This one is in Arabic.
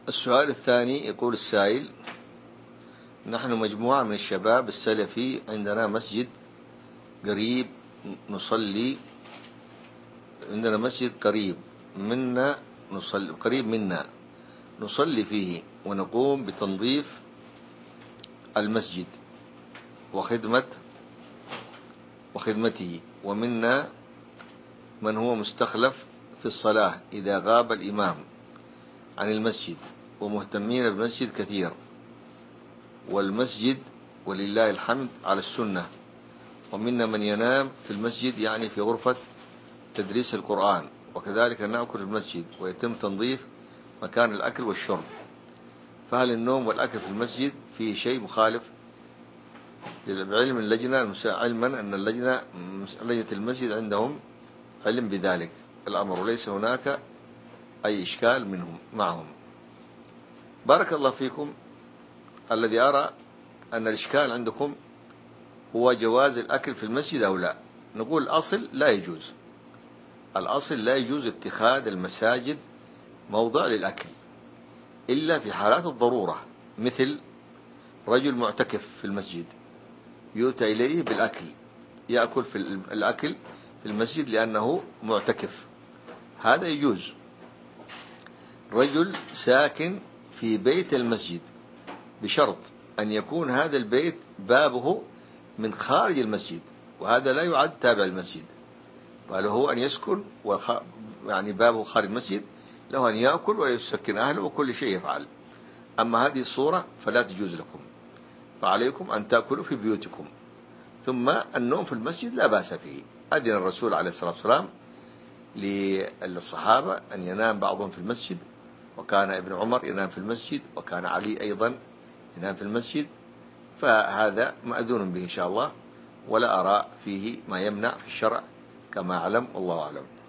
السؤال الثاني يقول السائل: نحن مجموعة من الشباب السلفي عندنا مسجد قريب نصلي عندنا مسجد قريب منا نصلي فيه ونقوم بتنظيف المسجد وخدمته، ومنا من هو مستخلف في الصلاة إذا غاب الإمام عن المسجد، ومهتمين بالمسجد كثير، والمسجد ولله الحمد على السنة، ومنا من ينام في المسجد يعني في غرفة تدريس القرآن، وكذلك نأكل في المسجد ويتم تنظيف مكان الأكل والشرب. فهل النوم والأكل في المسجد فيه شيء مخالف؟ بعلم اللجنة، علما أن لجنة المسجد عندهم علم بذلك الأمر، وليس هناك أي إشكال معهم. بارك الله فيكم. الذي أرى أن الإشكال عندكم هو جواز الأكل في المسجد أو لا. نقول الأصل لا يجوز اتخاذ المساجد موضع للأكل إلا في حالات الضرورة، مثل رجل معتكف في المسجد يؤتى إليه بالأكل، يأكل في الأكل في المسجد لأنه معتكف، هذا يجوز. رجل ساكن في بيت المسجد بشرط أن يكون هذا البيت بابه من خارج المسجد، وهذا لا يعد تابع المسجد، فله أن يسكن يعني بابه خارج المسجد، له أن يأكل ويسكن أهله وكل شيء يفعل. أما هذه الصورة فلا تجوز لكم، فعليكم أن تأكلوا في بيوتكم. ثم النوم في المسجد لا بأس فيه، أذن الرسول عليه الصلاة والسلام للصحابة أن ينام بعضهم في المسجد، وكان ابن عمر ينام في المسجد، وكان علي أيضا ينام في المسجد، فهذا مأذون به إن شاء الله، ولا أرى فيه ما يمنع في الشرع كما أعلم، والله أعلم.